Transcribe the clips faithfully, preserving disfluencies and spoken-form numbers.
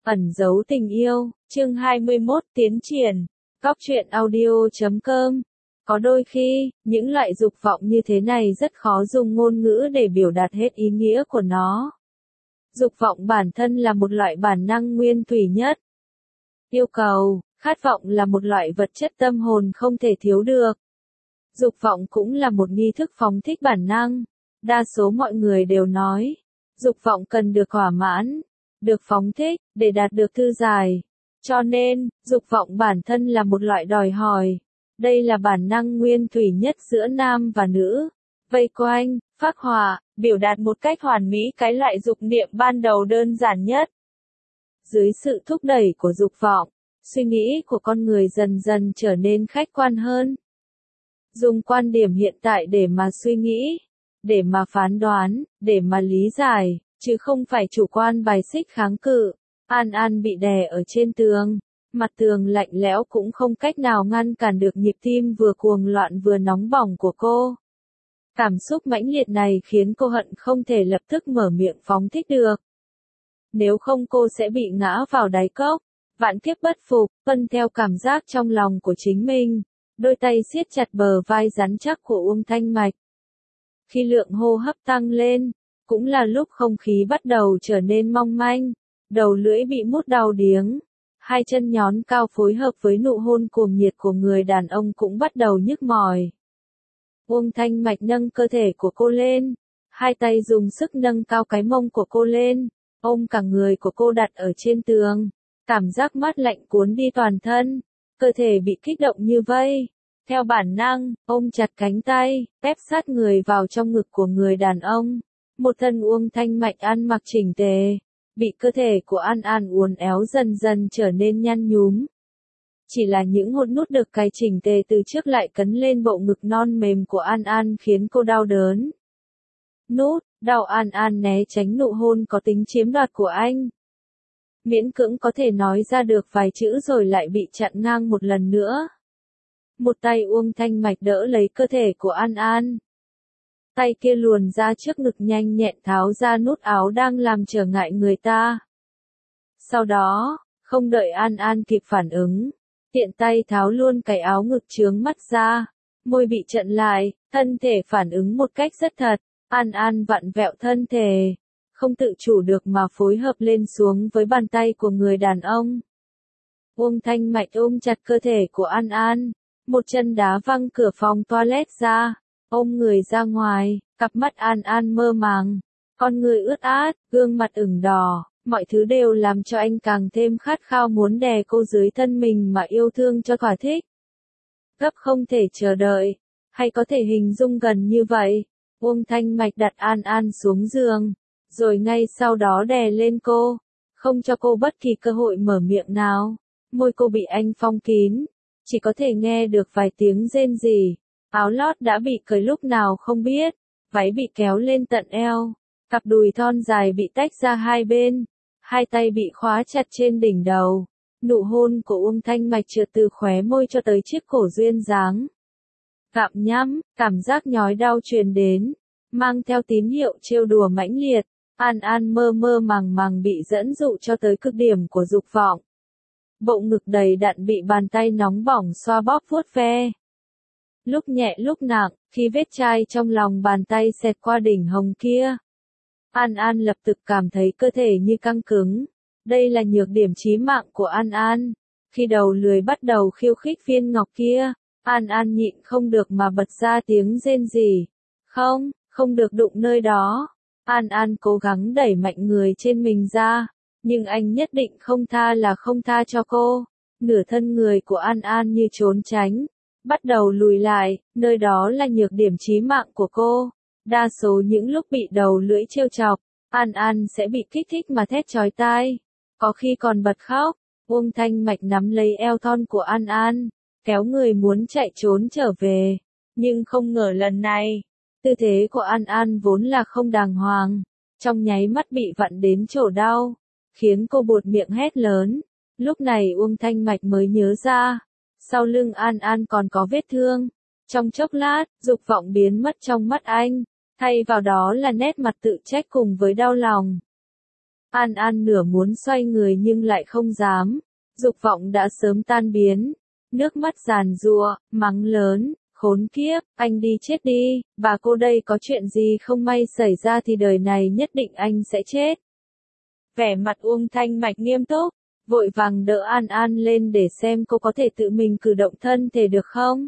Ẩn giấu tình yêu, chương hai mươi mốt tiến triển, góc truyện audio chấm com. Có đôi khi, những loại dục vọng như thế này rất khó dùng ngôn ngữ để biểu đạt hết ý nghĩa của nó. Dục vọng bản thân là một loại bản năng nguyên thủy nhất. Yêu cầu, khát vọng là một loại vật chất tâm hồn không thể thiếu được. Dục vọng cũng là một nghi thức phóng thích bản năng. Đa số mọi người đều nói, dục vọng cần được thỏa mãn, được phóng thích, để đạt được thư giải. Cho nên, dục vọng bản thân là một loại đòi hỏi. Đây là bản năng nguyên thủy nhất giữa nam và nữ. Vây quanh, phác họa, biểu đạt một cách hoàn mỹ cái loại dục niệm ban đầu đơn giản nhất. Dưới sự thúc đẩy của dục vọng, suy nghĩ của con người dần dần trở nên khách quan hơn. Dùng quan điểm hiện tại để mà suy nghĩ, để mà phán đoán, để mà lý giải, chứ không phải chủ quan bài xích kháng cự. An An bị đè ở trên tường, mặt tường lạnh lẽo cũng không cách nào ngăn cản được nhịp tim vừa cuồng loạn vừa nóng bỏng của cô. Cảm xúc mãnh liệt này khiến cô hận không thể lập tức mở miệng phóng thích được. Nếu không cô sẽ bị ngã vào đáy cốc, vạn kiếp bất phục, vân theo cảm giác trong lòng của chính mình. Đôi tay siết chặt bờ vai rắn chắc của Uông Thanh Mạch. Khi lượng hô hấp tăng lên, cũng là lúc không khí bắt đầu trở nên mong manh, đầu lưỡi bị mút đau điếng, hai chân nhón cao phối hợp với nụ hôn cuồng nhiệt của người đàn ông cũng bắt đầu nhức mỏi. Uông Thanh Mạch nâng cơ thể của cô lên, hai tay dùng sức nâng cao cái mông của cô lên, ôm cả người của cô đặt ở trên tường, cảm giác mát lạnh cuốn đi toàn thân, cơ thể bị kích động như vây. Theo bản năng, ôm chặt cánh tay, ép sát người vào trong ngực của người đàn ông. Một thân Uông Thanh Mạch ăn mặc chỉnh tề, bị cơ thể của An An uốn éo dần dần trở nên nhăn nhúm. Chỉ là những hột nút được cài chỉnh tề từ trước lại cấn lên bộ ngực non mềm của An An khiến cô đau đớn. Nút, đau. An An né tránh nụ hôn có tính chiếm đoạt của anh. Miễn cưỡng có thể nói ra được vài chữ rồi lại bị chặn ngang một lần nữa. Một tay Uông Thanh Mạch đỡ lấy cơ thể của An An. Tay kia luồn ra trước ngực nhanh nhẹn tháo ra nút áo đang làm trở ngại người ta. Sau đó, không đợi An An kịp phản ứng, tiện tay tháo luôn cái áo ngực chướng mắt ra, môi bị chặn lại, thân thể phản ứng một cách rất thật. An An vặn vẹo thân thể, không tự chủ được mà phối hợp lên xuống với bàn tay của người đàn ông. Uông Thanh Mạch ôm chặt cơ thể của An An, một chân đá văng cửa phòng toilet ra, ôm người ra ngoài, cặp mắt An An mơ màng, con người ướt át, gương mặt ửng đỏ, mọi thứ đều làm cho anh càng thêm khát khao muốn đè cô dưới thân mình mà yêu thương cho thỏa thích. Gấp không thể chờ đợi, hay có thể hình dung gần như vậy, Uông Thanh Mạch đặt An An xuống giường, rồi ngay sau đó đè lên cô, không cho cô bất kỳ cơ hội mở miệng nào, môi cô bị anh phong kín. Chỉ có thể nghe được vài tiếng rên rỉ, áo lót đã bị cởi lúc nào không biết, váy bị kéo lên tận eo, cặp đùi thon dài bị tách ra hai bên, hai tay bị khóa chặt trên đỉnh đầu, nụ hôn của Uông Thanh Mạch trượt từ khóe môi cho tới chiếc cổ duyên dáng. Gặm nhắm, cảm giác nhói đau truyền đến, mang theo tín hiệu trêu đùa mãnh liệt, An An mơ mơ màng màng bị dẫn dụ cho tới cực điểm của dục vọng. Bộ ngực đầy đặn bị bàn tay nóng bỏng xoa bóp vuốt ve. Lúc nhẹ lúc nặng, khi vết chai trong lòng bàn tay xẹt qua đỉnh hồng kia. An An lập tức cảm thấy cơ thể như căng cứng. Đây là nhược điểm chí mạng của An An. Khi đầu lười bắt đầu khiêu khích viên ngọc kia, An An nhịn không được mà bật ra tiếng rên rỉ. Không, không được đụng nơi đó. An An cố gắng đẩy mạnh người trên mình ra. Nhưng anh nhất định không tha là không tha cho cô. Nửa thân người của An An như trốn tránh, bắt đầu lùi lại, nơi đó là nhược điểm chí mạng của cô. Đa số những lúc bị đầu lưỡi trêu chọc, An An sẽ bị kích thích mà thét chói tai, có khi còn bật khóc. Uông Thanh Mạch nắm lấy eo thon của An An, kéo người muốn chạy trốn trở về, nhưng không ngờ lần này, tư thế của An An vốn là không đàng hoàng, trong nháy mắt bị vặn đến chỗ đau, khiến cô buột miệng hét lớn. Lúc này Uông Thanh Mạch mới nhớ ra, sau lưng An An còn có vết thương. Trong chốc lát, dục vọng biến mất trong mắt anh, thay vào đó là nét mặt tự trách cùng với đau lòng. An An nửa muốn xoay người nhưng lại không dám. Dục vọng đã sớm tan biến. Nước mắt giàn giụa, mắng lớn, khốn kiếp, anh đi chết đi, bà cô đây có chuyện gì không may xảy ra thì đời này nhất định anh sẽ chết. Vẻ mặt Uông Thanh Mạch nghiêm túc, vội vàng đỡ An An lên để xem cô có thể tự mình cử động thân thể được không.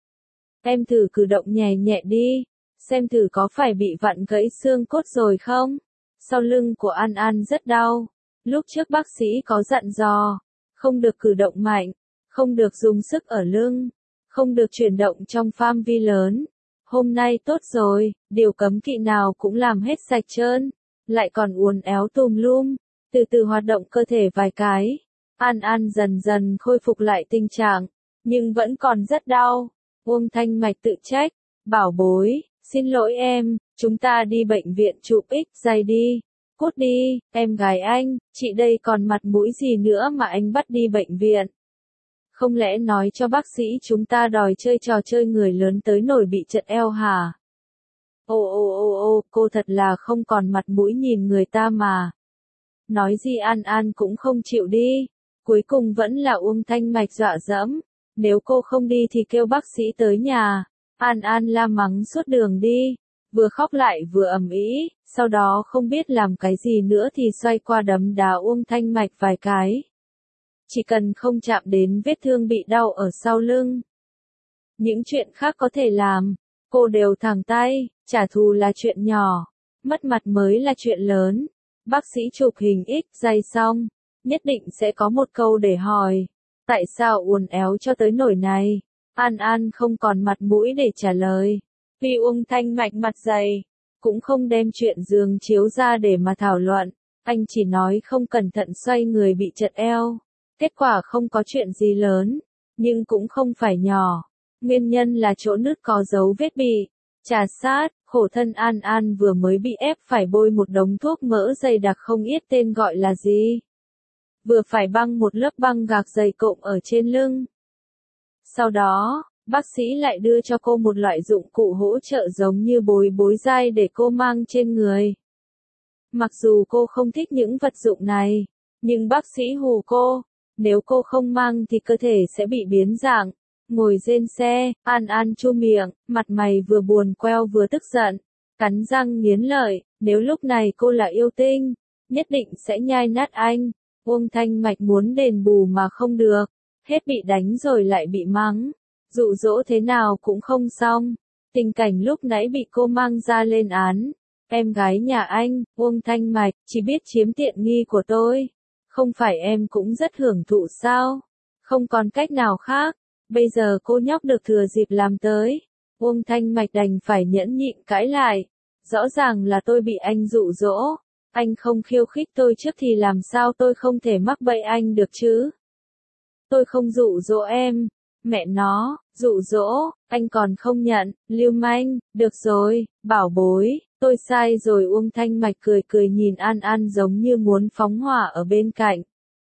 Em thử cử động nhẹ nhẹ đi, xem thử có phải bị vặn gãy xương cốt rồi không. Sau lưng của An An rất đau, lúc trước bác sĩ có dặn dò, không được cử động mạnh, không được dùng sức ở lưng, không được chuyển động trong phạm vi lớn. Hôm nay tốt rồi, điều cấm kỵ nào cũng làm hết sạch trơn, lại còn uốn éo tùm lum, từ từ hoạt động cơ thể vài cái. An An dần dần khôi phục lại tình trạng, nhưng vẫn còn rất đau. Uông Thanh Mạch tự trách, bảo bối, xin lỗi em, chúng ta đi bệnh viện chụp X-ray đi. Cút đi, em gái anh, chị đây còn mặt mũi gì nữa mà anh bắt đi bệnh viện. Không lẽ nói cho bác sĩ chúng ta đòi chơi trò chơi người lớn tới nổi bị chật eo hả? Ô ô ô ô, cô thật là không còn mặt mũi nhìn người ta mà. Nói gì An An cũng không chịu đi. Cuối cùng vẫn là Uông Thanh Mạch dọa dẫm. Nếu cô không đi thì kêu bác sĩ tới nhà. An An la mắng suốt đường đi. Vừa khóc lại vừa ầm ĩ, sau đó không biết làm cái gì nữa thì xoay qua đấm đá Uông Thanh Mạch vài cái. Chỉ cần không chạm đến vết thương bị đau ở sau lưng. Những chuyện khác có thể làm, cô đều thẳng tay, trả thù là chuyện nhỏ, mất mặt mới là chuyện lớn. Bác sĩ chụp hình X-ray xong, nhất định sẽ có một câu để hỏi, tại sao uốn éo cho tới nỗi này? An An không còn mặt mũi để trả lời. Vì Uông Thanh Mạch mặt dày, cũng không đem chuyện giường chiếu ra để mà thảo luận, anh chỉ nói không cẩn thận xoay người bị chật eo. Kết quả không có chuyện gì lớn, nhưng cũng không phải nhỏ. Nguyên nhân là chỗ nứt có dấu vết bị trà sát, khổ thân An An vừa mới bị ép phải bôi một đống thuốc mỡ dày đặc không biết tên gọi là gì. Vừa phải băng một lớp băng gạc dày cộm ở trên lưng. Sau đó, bác sĩ lại đưa cho cô một loại dụng cụ hỗ trợ giống như bối bối dai để cô mang trên người. Mặc dù cô không thích những vật dụng này, nhưng bác sĩ hù cô, nếu cô không mang thì cơ thể sẽ bị biến dạng. Ngồi trên xe, An An chu miệng, mặt mày vừa buồn queo vừa tức giận, cắn răng nghiến lợi, nếu lúc này cô là yêu tinh, nhất định sẽ nhai nát anh. Uông Thanh Mạch muốn đền bù mà không được, hết bị đánh rồi lại bị mắng, dụ dỗ thế nào cũng không xong. Tình cảnh lúc nãy bị cô mang ra lên án. Em gái nhà anh, Uông Thanh Mạch, chỉ biết chiếm tiện nghi của tôi. Không phải em cũng rất hưởng thụ sao? Không còn cách nào khác. Bây giờ cô nhóc được thừa dịp làm tới. Uông Thanh Mạch đành phải nhẫn nhịn cãi lại. Rõ ràng là tôi bị anh dụ dỗ. Anh không khiêu khích tôi trước thì làm sao tôi không thể mắc bẫy anh được chứ? Tôi không dụ dỗ em. Mẹ nó, dụ dỗ, anh còn không nhận, lưu manh, được rồi, bảo bối, tôi sai rồi. Uông Thanh Mạch cười cười nhìn An An giống như muốn phóng hỏa ở bên cạnh.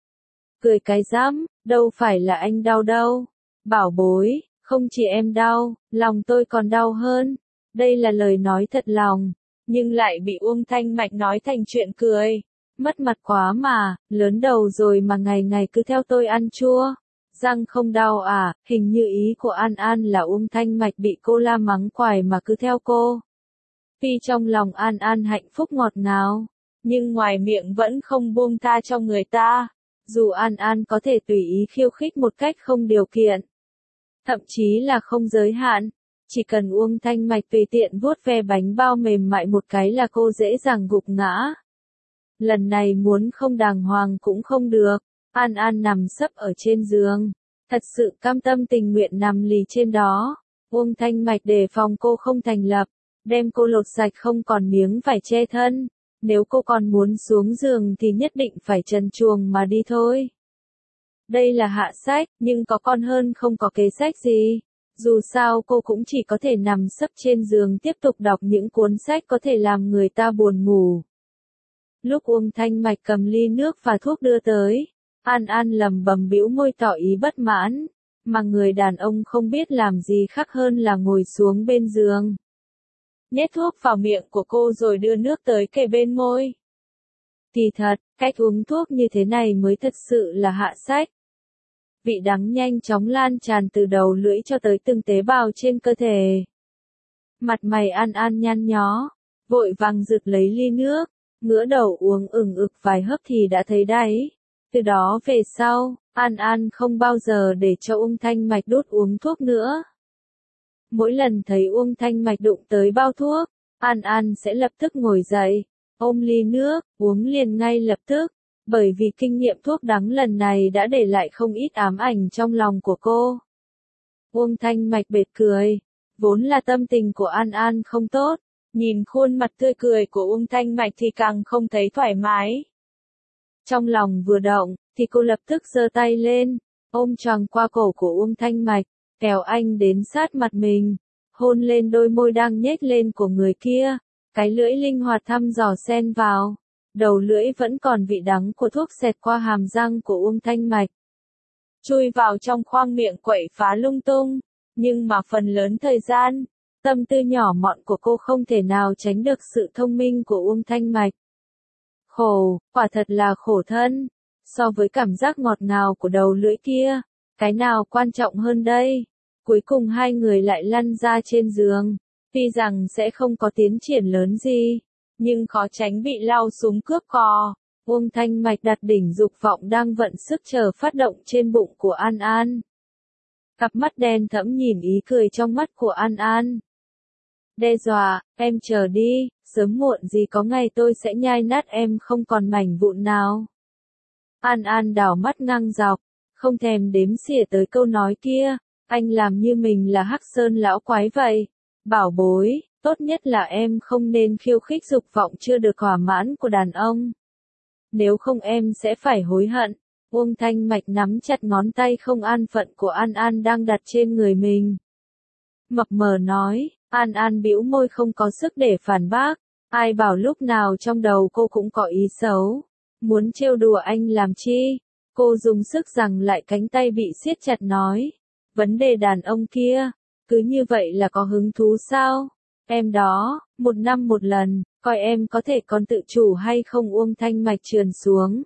Cười cái rắm, đâu phải là anh đau đâu. Bảo bối, không chỉ em đau, lòng tôi còn đau hơn. Đây là lời nói thật lòng, nhưng lại bị Uông Thanh Mạch nói thành chuyện cười. Mất mặt quá mà, lớn đầu rồi mà ngày ngày cứ theo tôi ăn chua. Răng không đau à? Hình như ý của An An là Uông Thanh Mạch bị cô la mắng quài mà cứ theo cô. Tuy trong lòng An An hạnh phúc ngọt ngào, nhưng ngoài miệng vẫn không buông tha cho người ta. Dù An An có thể tùy ý khiêu khích một cách không điều kiện, thậm chí là không giới hạn, chỉ cần Uông Thanh Mạch tùy tiện vuốt ve bánh bao mềm mại một cái là cô dễ dàng gục ngã. Lần này muốn không đàng hoàng cũng không được. An An nằm sấp ở trên giường, thật sự cam tâm tình nguyện nằm lì trên đó. Uông Thanh Mạch đề phòng cô không thành lập, đem cô lột sạch không còn miếng vải che thân. Nếu cô còn muốn xuống giường thì nhất định phải trần truồng mà đi thôi. Đây là hạ sách, nhưng có con hơn không có kế sách gì. Dù sao cô cũng chỉ có thể nằm sấp trên giường tiếp tục đọc những cuốn sách có thể làm người ta buồn ngủ. Lúc Uông Thanh Mạch cầm ly nước và thuốc đưa tới, An An lầm bầm bĩu môi tỏ ý bất mãn, mà người đàn ông không biết làm gì khác hơn là ngồi xuống bên giường. Nhét thuốc vào miệng của cô rồi đưa nước tới kề bên môi. Kỳ thật, cách uống thuốc như thế này mới thật sự là hạ sách. Vị đắng nhanh chóng lan tràn từ đầu lưỡi cho tới từng tế bào trên cơ thể. Mặt mày An An nhăn nhó, vội vàng rực lấy ly nước, ngửa đầu uống ừng ực vài hớp thì đã thấy đáy. Từ đó về sau, An An không bao giờ để cho Uông Thanh Mạch đút uống thuốc nữa. Mỗi lần thấy Uông Thanh Mạch đụng tới bao thuốc, An An sẽ lập tức ngồi dậy, ôm ly nước, uống liền ngay lập tức, bởi vì kinh nghiệm thuốc đắng lần này đã để lại không ít ám ảnh trong lòng của cô. Uông Thanh Mạch bật cười, vốn là tâm tình của An An không tốt, nhìn khuôn mặt tươi cười của Uông Thanh Mạch thì càng không thấy thoải mái. Trong lòng vừa động, thì cô lập tức giơ tay lên, ôm choàng qua cổ của Uông Thanh Mạch, kéo anh đến sát mặt mình, hôn lên đôi môi đang nhếch lên của người kia, cái lưỡi linh hoạt thăm dò xen vào, đầu lưỡi vẫn còn vị đắng của thuốc xẹt qua hàm răng của Uông Thanh Mạch. Chui vào trong khoang miệng quậy phá lung tung, nhưng mà phần lớn thời gian, tâm tư nhỏ mọn của cô không thể nào tránh được sự thông minh của Uông Thanh Mạch. Khổ, quả thật là khổ thân. So với cảm giác ngọt ngào của đầu lưỡi kia, cái nào quan trọng hơn đây? Cuối cùng hai người lại lăn ra trên giường. Tuy rằng sẽ không có tiến triển lớn gì, nhưng khó tránh bị lao súng cướp cò. Uông Thanh Mạch đặt đỉnh dục vọng đang vận sức chờ phát động trên bụng của An An. Cặp mắt đen thẫm nhìn ý cười trong mắt của An An. Đe dọa, em chờ đi, sớm muộn gì có ngày tôi sẽ nhai nát em không còn mảnh vụn nào. An An đảo mắt ngang dọc, không thèm đếm xỉa tới câu nói kia, anh làm như mình là Hắc Sơn lão quái vậy. Bảo bối, tốt nhất là em không nên khiêu khích dục vọng chưa được thỏa mãn của đàn ông. Nếu không em sẽ phải hối hận. Uông Thanh Mạch nắm chặt ngón tay không an phận của An An đang đặt trên người mình. Mập mờ nói, An An bĩu môi không có sức để phản bác, ai bảo lúc nào trong đầu cô cũng có ý xấu. Muốn trêu đùa anh làm chi? Cô dùng sức giằng lại cánh tay bị siết chặt nói. Vấn đề đàn ông kia, cứ như vậy là có hứng thú sao? Em đó, một năm một lần, coi em có thể còn tự chủ hay không. Uông Thanh Mạch trườn xuống,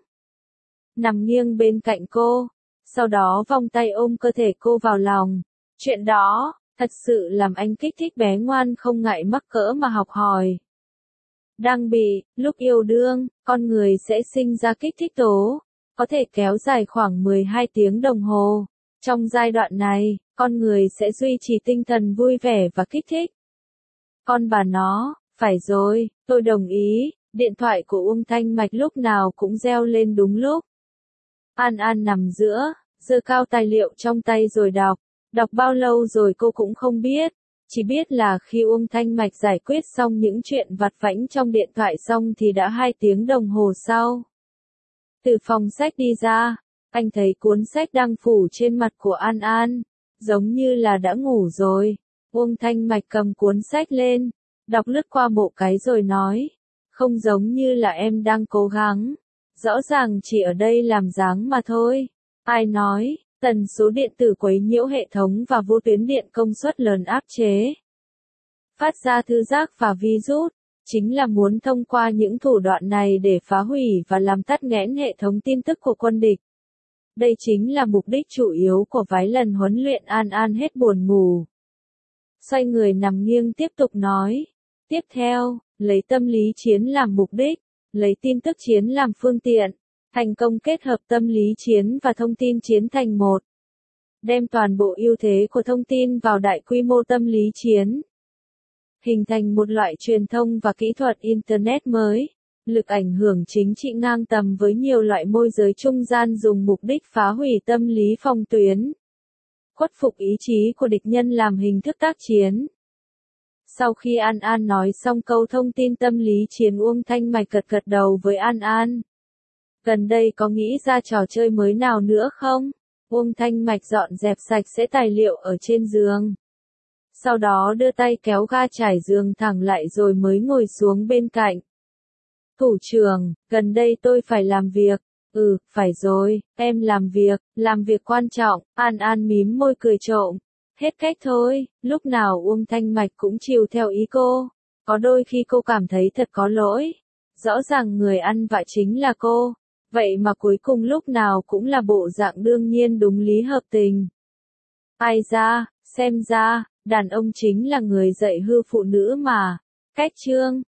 nằm nghiêng bên cạnh cô, sau đó vòng tay ôm cơ thể cô vào lòng. Chuyện đó, thật sự làm anh kích thích bé ngoan không ngại mắc cỡ mà học hỏi. Đang bị, lúc yêu đương, con người sẽ sinh ra kích thích tố, có thể kéo dài khoảng mười hai tiếng đồng hồ. Trong giai đoạn này, con người sẽ duy trì tinh thần vui vẻ và kích thích. Con bà nó, phải rồi, tôi đồng ý. Điện thoại của Uông Thanh Mạch lúc nào cũng reo lên đúng lúc. An An nằm giữa, giơ cao tài liệu trong tay rồi đọc. Đọc bao lâu rồi cô cũng không biết. Chỉ biết là khi Uông Thanh Mạch giải quyết xong những chuyện vặt vãnh trong điện thoại xong thì đã hai tiếng đồng hồ sau. Từ phòng sách đi ra, anh thấy cuốn sách đang phủ trên mặt của An An, giống như là đã ngủ rồi. Uông Thanh Mạch cầm cuốn sách lên, đọc lướt qua bộ cái rồi nói, không giống như là em đang cố gắng, rõ ràng chỉ ở đây làm dáng mà thôi. Ai nói, tần số điện tử quấy nhiễu hệ thống và vô tuyến điện công suất lớn áp chế, phát ra thư giác và virus, chính là muốn thông qua những thủ đoạn này để phá hủy và làm tắc nghẽn hệ thống tin tức của quân địch. Đây chính là mục đích chủ yếu của vài lần huấn luyện. An An hết buồn ngủ, xoay người nằm nghiêng tiếp tục nói. Tiếp theo, lấy tâm lý chiến làm mục đích, lấy tin tức chiến làm phương tiện, thành công kết hợp tâm lý chiến và thông tin chiến thành một. Đem toàn bộ ưu thế của thông tin vào đại quy mô tâm lý chiến, hình thành một loại truyền thông và kỹ thuật Internet mới, lực ảnh hưởng chính trị ngang tầm với nhiều loại môi giới trung gian dùng mục đích phá hủy tâm lý phòng tuyến, khuất phục ý chí của địch nhân làm hình thức tác chiến. Sau khi An An nói xong câu thông tin tâm lý chiến, Uông Thanh Mạch gật gật đầu với An An. Gần đây có nghĩ ra trò chơi mới nào nữa không? Uông Thanh Mạch dọn dẹp sạch sẽ tài liệu ở trên giường. Sau đó đưa tay kéo ga trải giường thẳng lại rồi mới ngồi xuống bên cạnh. Thủ trưởng, gần đây tôi phải làm việc. Ừ, phải rồi, em làm việc, làm việc quan trọng. An An mím môi cười trộm. Hết cách thôi, lúc nào Uông Thanh Mạch cũng chiều theo ý cô. Có đôi khi cô cảm thấy thật có lỗi. Rõ ràng người ăn vạ chính là cô, vậy mà cuối cùng lúc nào cũng là bộ dạng đương nhiên đúng lý hợp tình. Ai ra, xem ra, đàn ông chính là người dạy hư phụ nữ mà. Cách chương